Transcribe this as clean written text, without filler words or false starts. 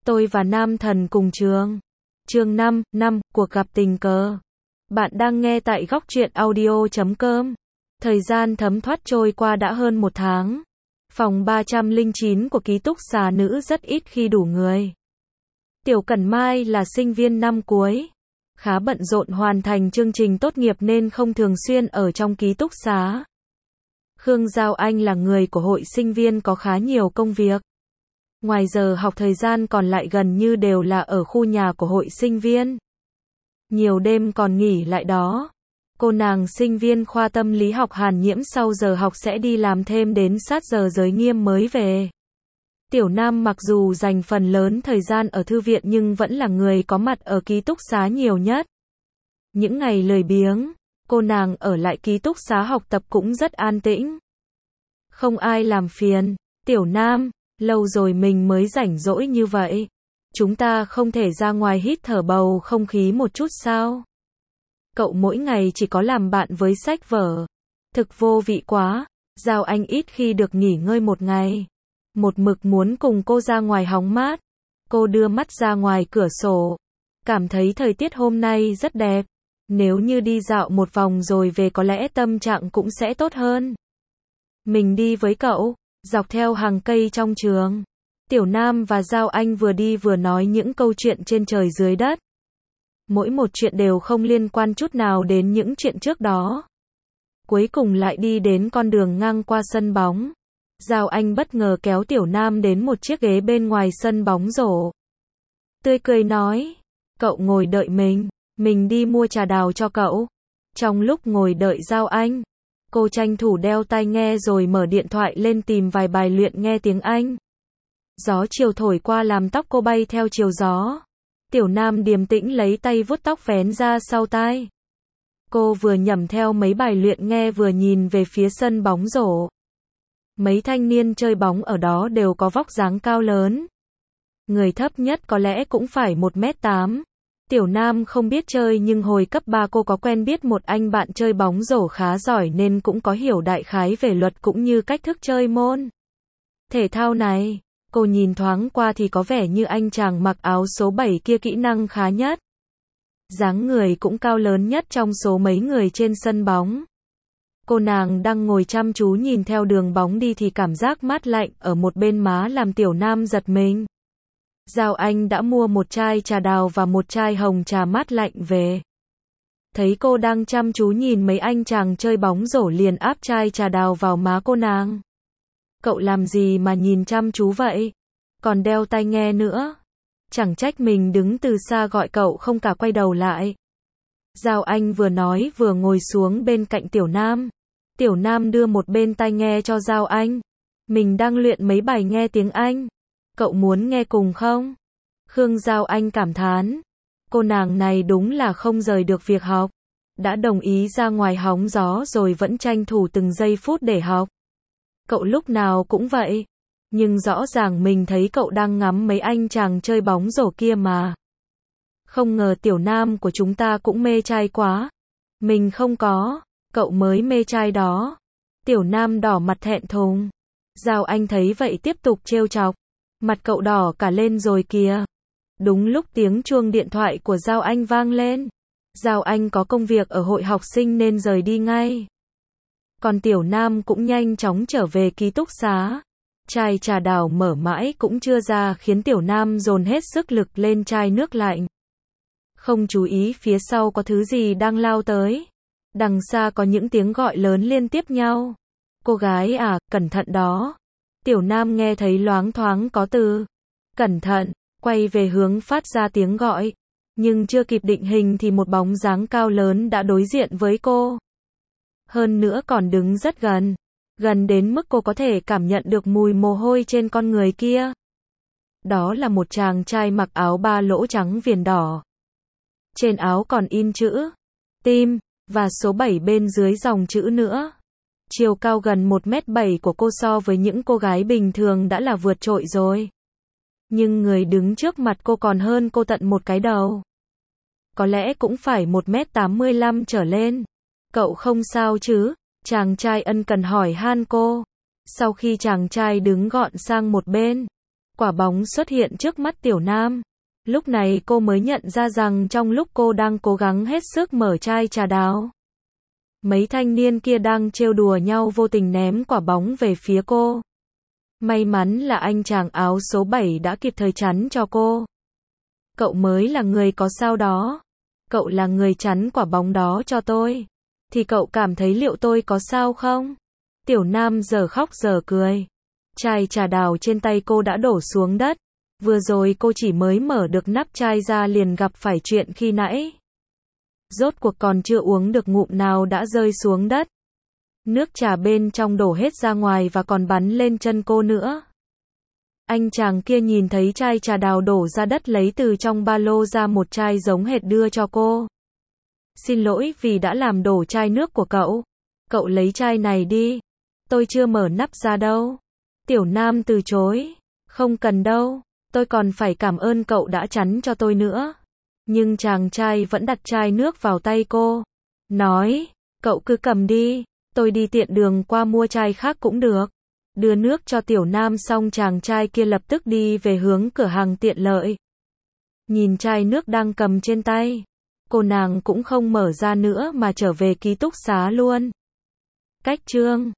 Tôi và nam thần cùng trường. Chương 5, cuộc gặp tình cờ. Bạn đang nghe tại góc truyện audio.com. Thời gian thấm thoát trôi qua đã hơn 1 tháng. Phòng 309 của ký túc xá nữ rất ít khi đủ người. Tiểu Cẩn Mai là sinh viên năm cuối, khá bận rộn hoàn thành chương trình tốt nghiệp nên không thường xuyên ở trong ký túc xá. Khương Giao Anh là người của hội sinh viên có khá nhiều công việc. Ngoài giờ học thời gian còn lại gần như đều là ở khu nhà của hội sinh viên. Nhiều đêm còn nghỉ lại đó. Cô nàng sinh viên khoa tâm lý học Hàn Nhiễm sau giờ học sẽ đi làm thêm đến sát giờ giới nghiêm mới về. Tiểu Nam mặc dù dành phần lớn thời gian ở thư viện nhưng vẫn là người có mặt ở ký túc xá nhiều nhất. Những ngày lười biếng, cô nàng ở lại ký túc xá học tập cũng rất an tĩnh. Không ai làm phiền. Tiểu Nam, lâu rồi mình mới rảnh rỗi như vậy. Chúng ta không thể ra ngoài hít thở bầu không khí một chút sao? Cậu mỗi ngày chỉ có làm bạn với sách vở. Thực vô vị quá. Giao Anh ít khi được nghỉ ngơi một ngày. Một mực muốn cùng cô ra ngoài hóng mát. Cô đưa mắt ra ngoài cửa sổ. Cảm thấy thời tiết hôm nay rất đẹp. Nếu như đi dạo một vòng rồi về có lẽ tâm trạng cũng sẽ tốt hơn. Mình đi với cậu, dọc theo hàng cây trong trường. Tiểu Nam và Giao Anh vừa đi vừa nói những câu chuyện trên trời dưới đất. Mỗi một chuyện đều không liên quan chút nào đến những chuyện trước đó. Cuối cùng lại đi đến con đường ngang qua sân bóng. Giao Anh bất ngờ kéo Tiểu Nam đến một chiếc ghế bên ngoài sân bóng rổ. Tươi cười nói, cậu ngồi đợi mình đi mua trà đào cho cậu. Trong lúc ngồi đợi Giao Anh, cô tranh thủ đeo tai nghe rồi mở điện thoại lên tìm vài bài luyện nghe tiếng Anh. Gió chiều thổi qua làm tóc cô bay theo chiều gió. Tiểu Nam điềm tĩnh lấy tay vuốt tóc vén ra sau tai. Cô vừa nhẩm theo mấy bài luyện nghe vừa nhìn về phía sân bóng rổ. Mấy thanh niên chơi bóng ở đó đều có vóc dáng cao lớn. Người thấp nhất có lẽ cũng phải 1m8. Tiểu Nam không biết chơi nhưng hồi cấp 3 cô có quen biết một anh bạn chơi bóng rổ khá giỏi nên cũng có hiểu đại khái về luật cũng như cách thức chơi môn thể thao này. Cô nhìn thoáng qua thì có vẻ như anh chàng mặc áo số 7 kia kỹ năng khá nhất. Dáng người cũng cao lớn nhất trong số mấy người trên sân bóng. Cô nàng đang ngồi chăm chú nhìn theo đường bóng đi thì cảm giác mát lạnh ở một bên má làm Tiểu Nam giật mình. Giao Anh đã mua một chai trà đào và một chai hồng trà mát lạnh về. Thấy cô đang chăm chú nhìn mấy anh chàng chơi bóng rổ liền áp chai trà đào vào má cô nàng. Cậu làm gì mà nhìn chăm chú vậy? Còn đeo tai nghe nữa. Chẳng trách mình đứng từ xa gọi cậu không cả quay đầu lại. Giao Anh vừa nói vừa ngồi xuống bên cạnh Tiểu Nam. Tiểu Nam đưa một bên tai nghe cho Giao Anh. Mình đang luyện mấy bài nghe tiếng Anh. Cậu muốn nghe cùng không? Khương Giao Anh cảm thán. Cô nàng này đúng là không rời được việc học. Đã đồng ý ra ngoài hóng gió rồi vẫn tranh thủ từng giây phút để học. Cậu lúc nào cũng vậy. Nhưng rõ ràng mình thấy cậu đang ngắm mấy anh chàng chơi bóng rổ kia mà. Không ngờ Tiểu Nam của chúng ta cũng mê trai quá. Mình không có, cậu mới mê trai đó. Tiểu Nam đỏ mặt thẹn thùng. Giao Anh thấy vậy tiếp tục trêu chọc. Mặt cậu đỏ cả lên rồi kìa. Đúng lúc tiếng chuông điện thoại của Giao Anh vang lên. Giao Anh có công việc ở hội học sinh nên rời đi ngay. Còn Tiểu Nam cũng nhanh chóng trở về ký túc xá. Chai trà đào mở mãi cũng chưa ra khiến Tiểu Nam dồn hết sức lực lên chai nước lạnh. Không chú ý phía sau có thứ gì đang lao tới. Đằng xa có những tiếng gọi lớn liên tiếp nhau. Cô gái à, cẩn thận đó. Tiểu Nam nghe thấy loáng thoáng có từ cẩn thận, quay về hướng phát ra tiếng gọi. Nhưng chưa kịp định hình thì một bóng dáng cao lớn đã đối diện với cô. Hơn nữa còn đứng rất gần. Gần đến mức cô có thể cảm nhận được mùi mồ hôi trên con người kia. Đó là một chàng trai mặc áo ba lỗ trắng viền đỏ. Trên áo còn in chữ tim và số 7 bên dưới dòng chữ nữa. Chiều cao gần 1m7 của cô so với những cô gái bình thường đã là vượt trội rồi. Nhưng người đứng trước mặt cô còn hơn cô tận một cái đầu. Có lẽ cũng phải 1m85 trở lên. Cậu không sao chứ? Chàng trai ân cần hỏi han cô. Sau khi chàng trai đứng gọn sang một bên, Quả bóng xuất hiện trước mắt Tiểu Nam. Lúc này cô mới nhận ra rằng trong lúc cô đang cố gắng hết sức mở chai trà đào, mấy thanh niên kia đang trêu đùa nhau vô tình ném quả bóng về phía cô. May mắn là anh chàng áo số 7 đã kịp thời chắn cho cô. Cậu mới là người có sao đó. Cậu là người chắn quả bóng đó cho tôi. Thì cậu cảm thấy liệu tôi có sao không? Tiểu Nam giờ khóc giờ cười. Chai trà đào trên tay cô đã đổ xuống đất. Vừa rồi cô chỉ mới mở được nắp chai ra liền gặp phải chuyện khi nãy. Rốt cuộc còn chưa uống được ngụm nào đã rơi xuống đất. Nước trà bên trong đổ hết ra ngoài và còn bắn lên chân cô nữa. Anh chàng kia nhìn thấy chai trà đào đổ ra đất lấy từ trong ba lô ra một chai giống hệt đưa cho cô. Xin lỗi vì đã làm đổ chai nước của cậu. Cậu lấy chai này đi. Tôi chưa mở nắp ra đâu. Tiểu Nam từ chối. Không cần đâu. Tôi còn phải cảm ơn cậu đã chắn cho tôi nữa. Nhưng chàng trai vẫn đặt chai nước vào tay cô. Nói, cậu cứ cầm đi. Tôi đi tiện đường qua mua chai khác cũng được. Đưa nước cho Tiểu Nam xong chàng trai kia lập tức đi về hướng cửa hàng tiện lợi. Nhìn chai nước đang cầm trên tay. Cô nàng cũng không mở ra nữa mà trở về ký túc xá luôn. Cách chương